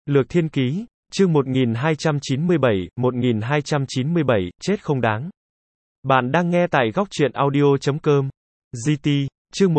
Lược Thiên Ký, chương 1297, chết không đáng. Bạn đang nghe tại góc truyện audio.com. GT, chương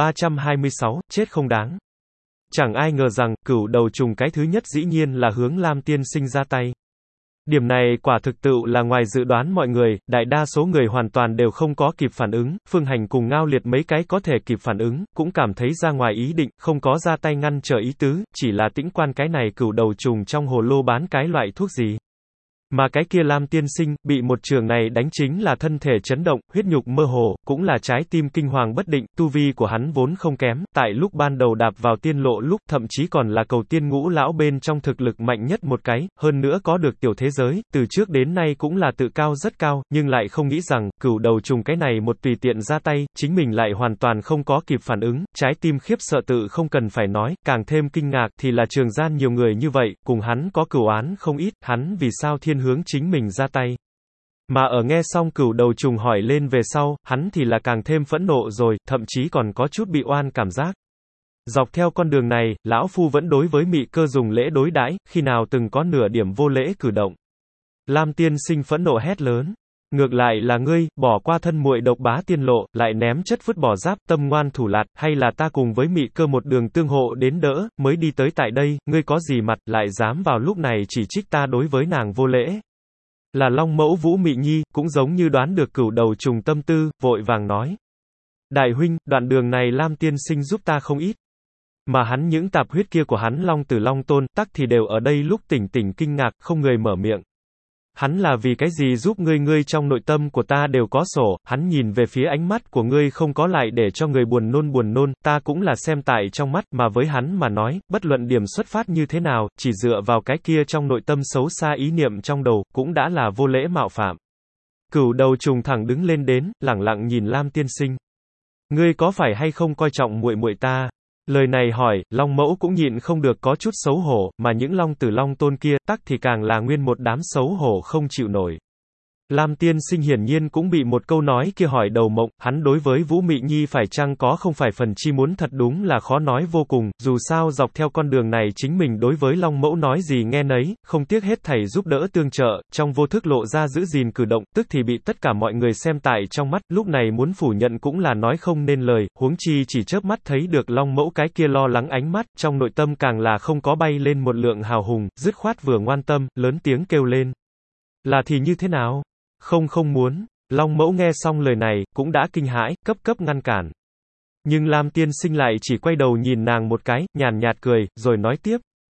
1326, chết không đáng. Chẳng ai ngờ rằng, cửu đầu trùng cái thứ nhất dĩ nhiên là hướng Lam Tiên Sinh ra tay. Điểm này quả thực tự là ngoài dự đoán mọi người, đại đa số người hoàn toàn đều không có kịp phản ứng, Phương Hành cùng Ngao Liệt mấy cái có thể kịp phản ứng, cũng cảm thấy ra ngoài ý định, không có ra tay ngăn trở ý tứ, chỉ là tĩnh quan cái này cửu đầu trùng trong hồ lô bán cái loại thuốc gì. Mà cái kia Lam Tiên Sinh, bị một trường này đánh chính là thân thể chấn động, huyết nhục mơ hồ, cũng là trái tim kinh hoàng bất định, tu vi của hắn vốn không kém, tại lúc ban đầu đạp vào tiên lộ lúc, thậm chí còn là cầu tiên ngũ lão bên trong thực lực mạnh nhất một cái, hơn nữa có được tiểu thế giới, từ trước đến nay cũng là tự cao rất cao, nhưng lại không nghĩ rằng, cửu đầu trùng cái này một tùy tiện ra tay, chính mình lại hoàn toàn không có kịp phản ứng, trái tim khiếp sợ tự không cần phải nói, càng thêm kinh ngạc thì là trường gian nhiều người như vậy, cùng hắn có cửu án không ít, hắn vì sao thiên hướng chính mình ra tay. Mà ở nghe xong cửu đầu trùng hỏi lên về sau, hắn thì là càng thêm phẫn nộ rồi, thậm chí còn có chút bị oan cảm giác. Dọc theo con đường này, lão phu vẫn đối với Mị Cơ dùng lễ đối đãi, khi nào từng có nửa điểm vô lễ cử động. Lam Tiên Sinh phẫn nộ hét lớn. Ngược lại là ngươi, bỏ qua thân muội độc bá tiên lộ, lại ném chất vứt bỏ giáp, tâm ngoan thủ lạt, hay là ta cùng với Mị Cơ một đường tương hộ đến đỡ, mới đi tới tại đây, ngươi có gì mặt, lại dám vào lúc này chỉ trích ta đối với nàng vô lễ. Là Long Mẫu Vũ Mị Nhi, cũng giống như đoán được cửu đầu trùng tâm tư, vội vàng nói. Đại huynh, đoạn đường này Lam Tiên Sinh giúp ta không ít. Mà hắn những tạp huyết kia của hắn Long Tử Long Tôn, tắc thì đều ở đây lúc tỉnh kinh ngạc, không người mở miệng. Hắn là vì cái gì giúp ngươi trong nội tâm của ta đều có sổ, hắn nhìn về phía ánh mắt của ngươi không có lại để cho người buồn nôn, ta cũng là xem tại trong mắt, mà với hắn mà nói, bất luận điểm xuất phát như thế nào, chỉ dựa vào cái kia trong nội tâm xấu xa ý niệm trong đầu, cũng đã là vô lễ mạo phạm. Cửu đầu trùng thẳng đứng lên đến, lẳng lặng nhìn Lam Tiên Sinh. Ngươi có phải hay không coi trọng muội muội ta? Lời này hỏi, Long Mẫu cũng nhịn không được có chút xấu hổ, mà những Long Tử Long Tôn kia, tắc thì càng là nguyên một đám xấu hổ không chịu nổi. Lam Tiên Sinh hiển nhiên cũng bị một câu nói kia hỏi đầu mộng, hắn đối với Vũ Mị Nhi phải chăng có không phải phần chi muốn thật đúng là khó nói vô cùng, dù sao dọc theo con đường này chính mình đối với Long Mẫu nói gì nghe nấy, không tiếc hết thảy giúp đỡ tương trợ, trong vô thức lộ ra giữ gìn cử động, tức thì bị tất cả mọi người xem tại trong mắt, lúc này muốn phủ nhận cũng là nói không nên lời, huống chi chỉ chớp mắt thấy được Long Mẫu cái kia lo lắng ánh mắt, trong nội tâm càng là không có bay lên một lượng hào hùng, dứt khoát vừa ngoan tâm, lớn tiếng kêu lên. Là thì như thế nào? Không muốn. Long Mẫu nghe xong lời này, cũng đã kinh hãi, cấp ngăn cản. Nhưng Lam Tiên Sinh lại chỉ quay đầu nhìn nàng một cái, nhàn nhạt cười, rồi nói tiếp.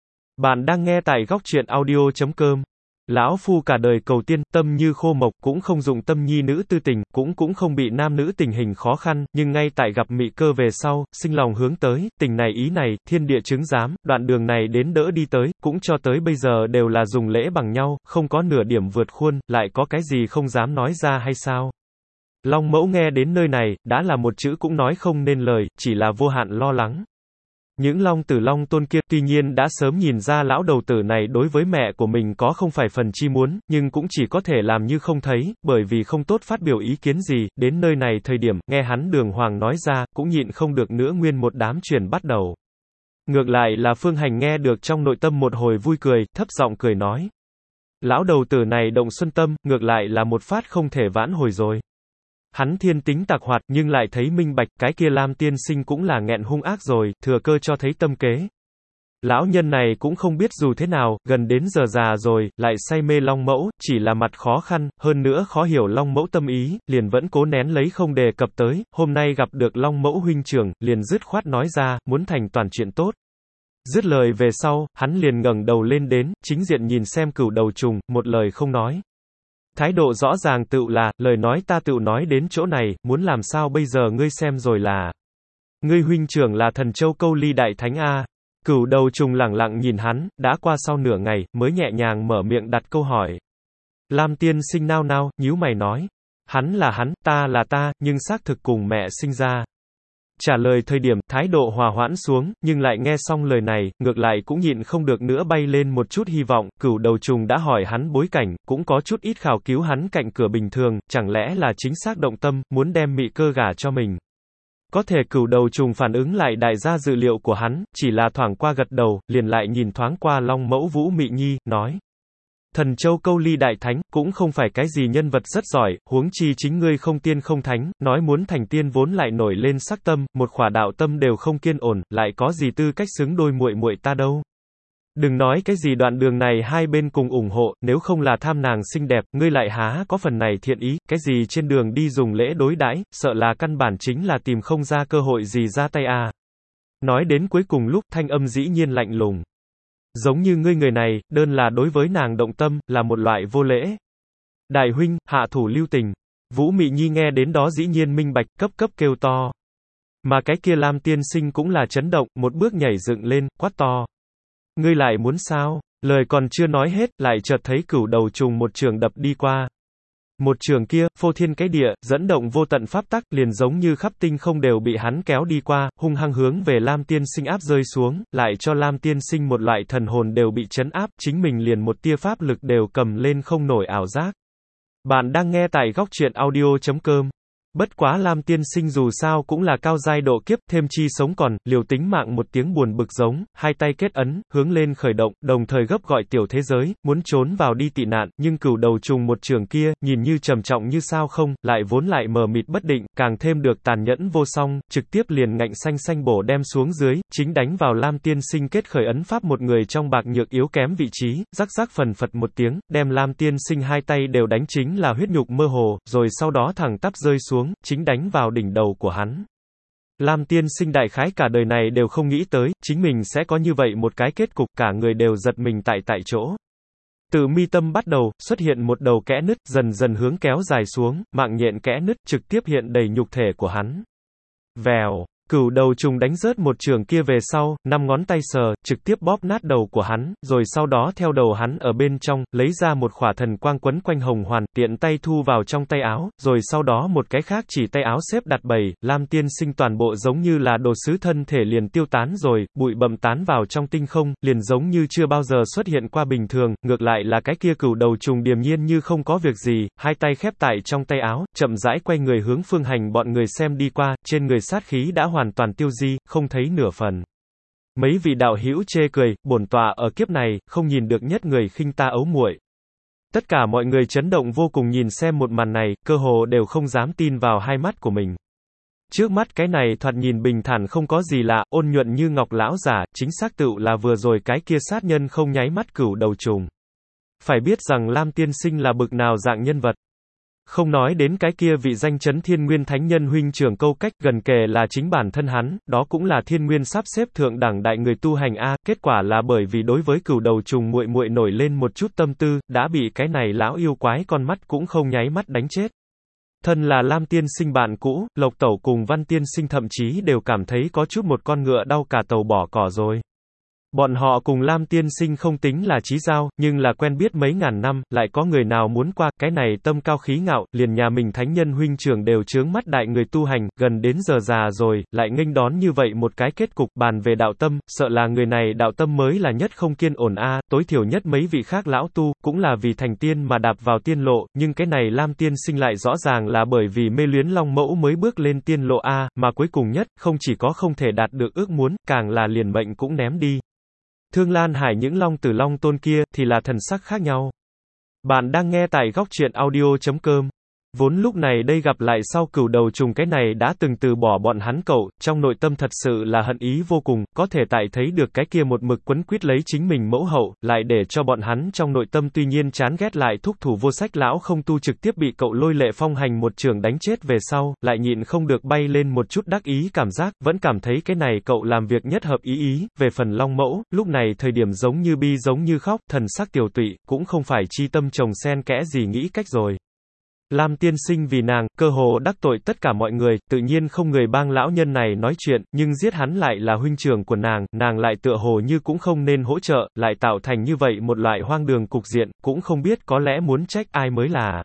Bạn đang nghe tại góc truyện audio.com. Lão phu cả đời cầu tiên, tâm như khô mộc, cũng không dụng tâm nhi nữ tư tình, cũng không bị nam nữ tình hình khó khăn, nhưng ngay tại gặp Mị Cơ về sau, sinh lòng hướng tới, tình này ý này, thiên địa chứng giám, đoạn đường này đến đỡ đi tới, cũng cho tới bây giờ đều là dùng lễ bằng nhau, không có nửa điểm vượt khuôn, lại có cái gì không dám nói ra hay sao? Long Mẫu nghe đến nơi này, đã là một chữ cũng nói không nên lời, chỉ là vô hạn lo lắng. Những Long Tử Long Tôn kia tuy nhiên đã sớm nhìn ra lão đầu tử này đối với mẹ của mình có không phải phần chi muốn, nhưng cũng chỉ có thể làm như không thấy, bởi vì không tốt phát biểu ý kiến gì, đến nơi này thời điểm, nghe hắn đường hoàng nói ra, cũng nhịn không được nữa nguyên một đám chuyển bắt đầu. Ngược lại là Phương Hành nghe được trong nội tâm một hồi vui cười, thấp giọng cười nói. Lão đầu tử này động xuân tâm, ngược lại là một phát không thể vãn hồi rồi. Hắn thiên tính tặc hoạt nhưng lại thấy minh bạch, cái kia Lam Tiên Sinh cũng là nghẹn hung ác rồi, thừa cơ cho thấy tâm kế. Lão nhân này cũng không biết dù thế nào, gần đến giờ già rồi, lại say mê Long Mẫu, chỉ là mặt khó khăn, hơn nữa khó hiểu Long Mẫu tâm ý, liền vẫn cố nén lấy không đề cập tới, hôm nay gặp được Long Mẫu huynh trưởng, liền dứt khoát nói ra, muốn thành toàn chuyện tốt. Dứt lời về sau, hắn liền ngẩng đầu lên đến, chính diện nhìn xem cửu đầu trùng, một lời không nói. Thái độ rõ ràng tựu là, lời nói ta tựu nói đến chỗ này, muốn làm sao bây giờ ngươi xem rồi là. Ngươi huynh trưởng là Thần Châu Câu Ly Đại Thánh A. Cửu đầu trùng lẳng lặng nhìn hắn, đã qua sau nửa ngày, mới nhẹ nhàng mở miệng đặt câu hỏi. Lam Tiên Sinh nao, nhíu mày nói. Hắn là hắn, ta là ta, nhưng xác thực cùng mẹ sinh ra. Trả lời thời điểm, thái độ hòa hoãn xuống, nhưng lại nghe xong lời này, ngược lại cũng nhịn không được nữa bay lên một chút hy vọng, cửu đầu trùng đã hỏi hắn bối cảnh, cũng có chút ít khảo cứu hắn cạnh cửa bình thường, chẳng lẽ là chính xác động tâm, muốn đem Mị Cơ gả cho mình. Có thể cửu đầu trùng phản ứng lại đại gia dự liệu của hắn, chỉ là thoảng qua gật đầu, liền lại nhìn thoáng qua Long Mẫu Vũ Mị Nhi, nói. Thần Châu Câu Ly Đại Thánh, cũng không phải cái gì nhân vật rất giỏi, huống chi chính ngươi không tiên không thánh, nói muốn thành tiên vốn lại nổi lên sắc tâm, một khỏa đạo tâm đều không kiên ổn, lại có gì tư cách xứng đôi muội muội ta đâu. Đừng nói cái gì đoạn đường này hai bên cùng ủng hộ, nếu không là tham nàng xinh đẹp, ngươi lại há có phần này thiện ý, cái gì trên đường đi dùng lễ đối đãi, sợ là căn bản chính là tìm không ra cơ hội gì ra tay à. Nói đến cuối cùng lúc thanh âm dĩ nhiên lạnh lùng. Giống như ngươi người này, đơn là đối với nàng động tâm, là một loại vô lễ. Đại huynh, hạ thủ lưu tình. Vũ Mị Nhi nghe đến đó dĩ nhiên minh bạch, cấp kêu to. Mà cái kia Lam tiên sinh cũng là chấn động, một bước nhảy dựng lên, quát to. Ngươi lại muốn sao? Lời còn chưa nói hết, lại chợt thấy cửu đầu trùng một trường đập đi qua. Một trường kia, phô thiên cái địa, dẫn động vô tận pháp tắc, liền giống như khắp tinh không đều bị hắn kéo đi qua, hung hăng hướng về Lam tiên sinh áp rơi xuống, lại cho Lam tiên sinh một loại thần hồn đều bị chấn áp, chính mình liền một tia pháp lực đều cầm lên không nổi ảo giác. Bạn đang nghe tại góc truyện audio.com. Bất quá Lam tiên sinh dù sao cũng là cao giai độ kiếp, thêm chi sống còn, liều tính mạng một tiếng buồn bực giống, hai tay kết ấn, hướng lên khởi động, đồng thời gấp gọi tiểu thế giới, muốn trốn vào đi tị nạn, nhưng cửu đầu trùng một trường kia, nhìn như trầm trọng như sao không, lại vốn lại mờ mịt bất định, càng thêm được tàn nhẫn vô song, trực tiếp liền ngạnh xanh xanh bổ đem xuống dưới, chính đánh vào Lam tiên sinh kết khởi ấn pháp một người trong bạc nhược yếu kém vị trí, rắc rắc phần phật một tiếng, đem Lam tiên sinh hai tay đều đánh chính là huyết nhục mơ hồ, rồi sau đó thẳng tắp rơi xuống, chính đánh vào đỉnh đầu của hắn. Lam tiên sinh đại khái cả đời này đều không nghĩ tới, chính mình sẽ có như vậy một cái kết cục, cả người đều giật mình tại chỗ. Từ mi tâm bắt đầu, xuất hiện một đầu kẽ nứt, dần dần hướng kéo dài xuống, mạng nhện kẽ nứt, trực tiếp hiện đầy nhục thể của hắn. Vèo. Cửu đầu trùng đánh rớt một trường kia về sau, 5 ngón tay sờ, trực tiếp bóp nát đầu của hắn, rồi sau đó theo đầu hắn ở bên trong, lấy ra một khỏa thần quang quấn quanh hồng hoàn, tiện tay thu vào trong tay áo, rồi sau đó một cái khác chỉ tay áo xếp đặt bày, Lam tiên sinh toàn bộ giống như là đồ sứ thân thể liền tiêu tán rồi, bụi bặm tán vào trong tinh không, liền giống như chưa bao giờ xuất hiện qua bình thường, ngược lại là cái kia cửu đầu trùng điềm nhiên như không có việc gì, hai tay khép tại trong tay áo, chậm rãi quay người hướng Phương Hành bọn người xem đi qua, trên người sát khí đã hoàn toàn tiêu di, không thấy nửa phần. Mấy vị đạo hữu chê cười, bổn tọa ở kiếp này, không nhìn được nhất người khinh ta ấu muội. Tất cả mọi người chấn động vô cùng nhìn xem một màn này, cơ hồ đều không dám tin vào hai mắt của mình. Trước mắt cái này thoạt nhìn bình thản không có gì lạ, ôn nhuận như ngọc lão giả, chính xác tựu là vừa rồi cái kia sát nhân không nháy mắt cửu đầu trùng. Phải biết rằng Lam tiên sinh là bực nào dạng nhân vật. Không nói đến cái kia vị danh chấn thiên nguyên thánh nhân huynh trưởng Câu Cách, gần kề là chính bản thân hắn, đó cũng là thiên nguyên sắp xếp thượng đẳng đại người tu hành a, kết quả là bởi vì đối với cửu đầu trùng muội muội nổi lên một chút tâm tư, đã bị cái này lão yêu quái con mắt cũng không nháy mắt đánh chết. Thân là Lam tiên sinh bạn cũ, Lộc Tẩu cùng Văn tiên sinh thậm chí đều cảm thấy có chút một con ngựa đau cả tàu bỏ cỏ rồi. Bọn họ cùng Lam tiên sinh không tính là chí giao, nhưng là quen biết mấy ngàn năm, lại có người nào muốn qua, cái này tâm cao khí ngạo, liền nhà mình thánh nhân huynh trưởng đều chướng mắt đại người tu hành, gần đến giờ già rồi, lại nghênh đón như vậy một cái kết cục, bàn về đạo tâm, sợ là người này đạo tâm mới là nhất không kiên ổn a, tối thiểu nhất mấy vị khác lão tu, cũng là vì thành tiên mà đạp vào tiên lộ, nhưng cái này Lam tiên sinh lại rõ ràng là bởi vì mê luyến Long Mẫu mới bước lên tiên lộ a, mà cuối cùng nhất, không chỉ có không thể đạt được ước muốn, càng là liền mệnh cũng ném đi. Thương Lan Hải những Long Tử Long Tôn kia, thì là thần sắc khác nhau. Bạn đang nghe tại góc truyện audio.com. Vốn lúc này đây gặp lại sau cửu đầu trùng cái này đã từng từ bỏ bọn hắn cậu, trong nội tâm thật sự là hận ý vô cùng, có thể tại thấy được cái kia một mực quấn quýt lấy chính mình mẫu hậu, lại để cho bọn hắn trong nội tâm tuy nhiên chán ghét lại thúc thủ vô sách lão không tu trực tiếp bị cậu Lôi Lệ Phong hành một trường đánh chết về sau, lại nhịn không được bay lên một chút đắc ý cảm giác, vẫn cảm thấy cái này cậu làm việc nhất hợp ý, về phần Long Mẫu, lúc này thời điểm giống như bi giống như khóc, thần sắc tiều tụy, cũng không phải chi tâm chồng xen kẽ gì nghĩ cách rồi. Lam tiên sinh vì nàng, cơ hồ đắc tội tất cả mọi người, tự nhiên không người bang lão nhân này nói chuyện, nhưng giết hắn lại là huynh trưởng của nàng lại tựa hồ như cũng không nên hỗ trợ, lại tạo thành như vậy một loại hoang đường cục diện, cũng không biết có lẽ muốn trách ai mới là.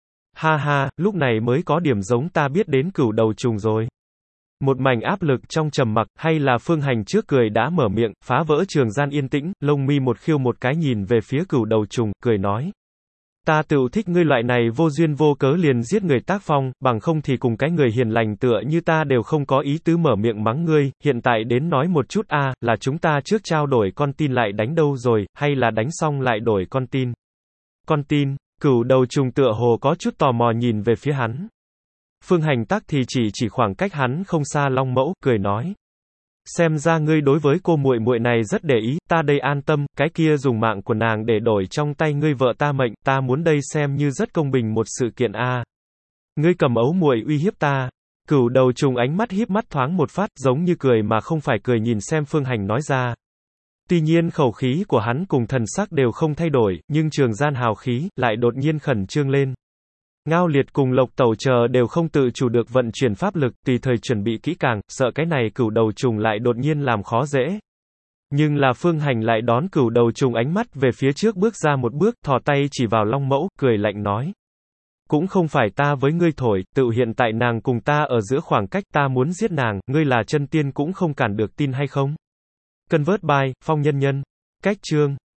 Ha ha, lúc này mới có điểm giống ta biết đến cửu đầu trùng rồi. Một mảnh áp lực trong trầm mặc, hay là Phương Hành trước cười đã mở miệng, phá vỡ trường gian yên tĩnh, lông mi một khiêu một cái nhìn về phía cửu đầu trùng, cười nói. Ta tựu thích ngươi loại này vô duyên vô cớ liền giết người tác phong, bằng không thì cùng cái người hiền lành tựa như ta đều không có ý tứ mở miệng mắng ngươi, hiện tại đến nói một chút a, là chúng ta trước trao đổi con tin lại đánh đâu rồi, hay là đánh xong lại đổi con tin? Con tin, Cửu đầu trùng tựa hồ có chút tò mò nhìn về phía hắn. Phương Hành tắc thì chỉ khoảng cách hắn không xa Long Mẫu, cười nói. Xem ra ngươi đối với cô muội muội này rất để ý, ta đây an tâm, cái kia dùng mạng của nàng để đổi trong tay ngươi vợ ta mệnh, ta muốn đây xem như rất công bình một sự kiện a. Ngươi cầm ấu muội uy hiếp ta. Cửu đầu trùng ánh mắt híp mắt thoáng một phát, giống như cười mà không phải cười nhìn xem Phương Hành nói ra. Tuy nhiên khẩu khí của hắn cùng thần sắc đều không thay đổi, nhưng trường gian hào khí, lại đột nhiên khẩn trương lên. Ngao Liệt cùng Lộc Tẩu chờ đều không tự chủ được vận chuyển pháp lực, tùy thời chuẩn bị kỹ càng, sợ cái này cửu đầu trùng lại đột nhiên làm khó dễ. Nhưng là Phương Hành lại đón cửu đầu trùng ánh mắt về phía trước bước ra một bước, thò tay chỉ vào Long Mẫu, cười lạnh nói. Cũng không phải ta với ngươi thổi, tự hiện tại nàng cùng ta ở giữa khoảng cách, ta muốn giết nàng, ngươi là chân tiên cũng không cản được, tin hay không? Convert by, Phong Nhân Nhân. Cách chương.